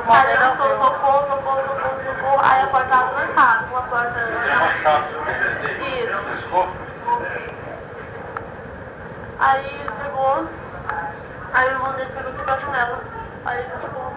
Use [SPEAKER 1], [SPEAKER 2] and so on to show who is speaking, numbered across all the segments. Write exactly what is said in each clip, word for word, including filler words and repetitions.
[SPEAKER 1] Aí ele gritou, socorro, socorro, socorro, socorro. Aí a porta tava trancada, uma porta... Isso. Aí ele pegou, aí o irmão dele pegou e quebrou a janela. Aí ele ficou...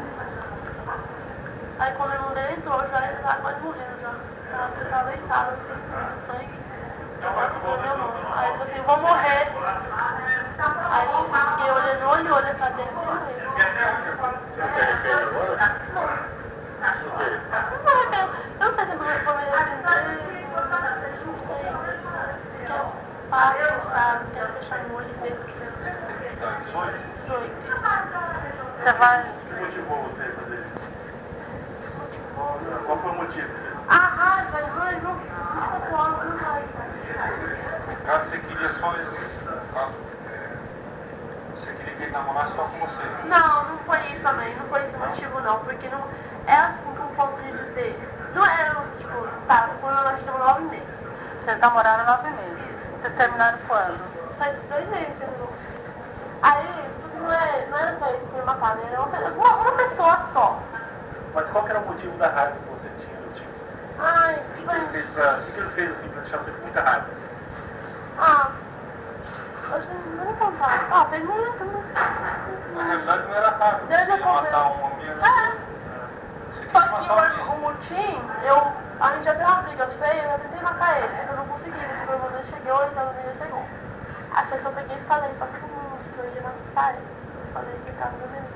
[SPEAKER 1] Aí quando o irmão dele entrou, já ele tava quase morrendo já. Porque eu tava deitado, assim, com sangue. Eu quase segurou minha mão. Aí ele falou assim, vou morrer. Aí eu olhei no olho, olhei pra dentro e morri.
[SPEAKER 2] Você arrepende agora?
[SPEAKER 1] Não. Eu não arrependo. Eu não sei se eu vou me arrepender. Não sei. Porque eu paro, sabe? Quero fechar meu olho e ver o que eu dezoito.
[SPEAKER 3] Você vai...
[SPEAKER 2] O que motivou você a fazer isso?
[SPEAKER 1] Motivou?
[SPEAKER 2] Qual foi o motivo? Você...
[SPEAKER 1] A raiva, raiva, não vinte e quatro horas, não sai.
[SPEAKER 4] Caso você queria só caso, é, você queria que ele namorasse só com você?
[SPEAKER 1] Não, não foi isso também, não foi esse o motivo não, porque não é assim como posso lhe dizer. Não era, tipo, tá, quando nós temos nove meses.
[SPEAKER 3] Vocês namoraram nove meses. Vocês terminaram quando?
[SPEAKER 1] Faz dois meses que terminou. Aí, tipo, não, é, não era só ele que me matar, né? Era uma, uma, uma pessoa só.
[SPEAKER 2] Mas qual que era o motivo da raiva que você tinha do tipo?
[SPEAKER 1] Ai,
[SPEAKER 2] O que, que ele fez pra... O que, que ele fez assim pra deixar você com muita raiva?
[SPEAKER 1] Ah, eu não vou contar. Ah, fez muito, muito.
[SPEAKER 4] Na realidade não era rápido, você
[SPEAKER 1] Desde
[SPEAKER 4] ia
[SPEAKER 1] o começo.
[SPEAKER 4] matar uma menina.
[SPEAKER 1] É.
[SPEAKER 4] Você
[SPEAKER 1] Só
[SPEAKER 4] queria
[SPEAKER 1] que
[SPEAKER 4] matar
[SPEAKER 1] o,
[SPEAKER 4] alguém.
[SPEAKER 1] o Mutim, eu, a gente já teve uma briga feia, eu já tentei matar ele, só que eu não consegui, porque o irmão dele chegou, então o menino chegou. Aí só que eu peguei e falei pra todo mundo que eu ia matar ele. Eu falei que ele tava no menino.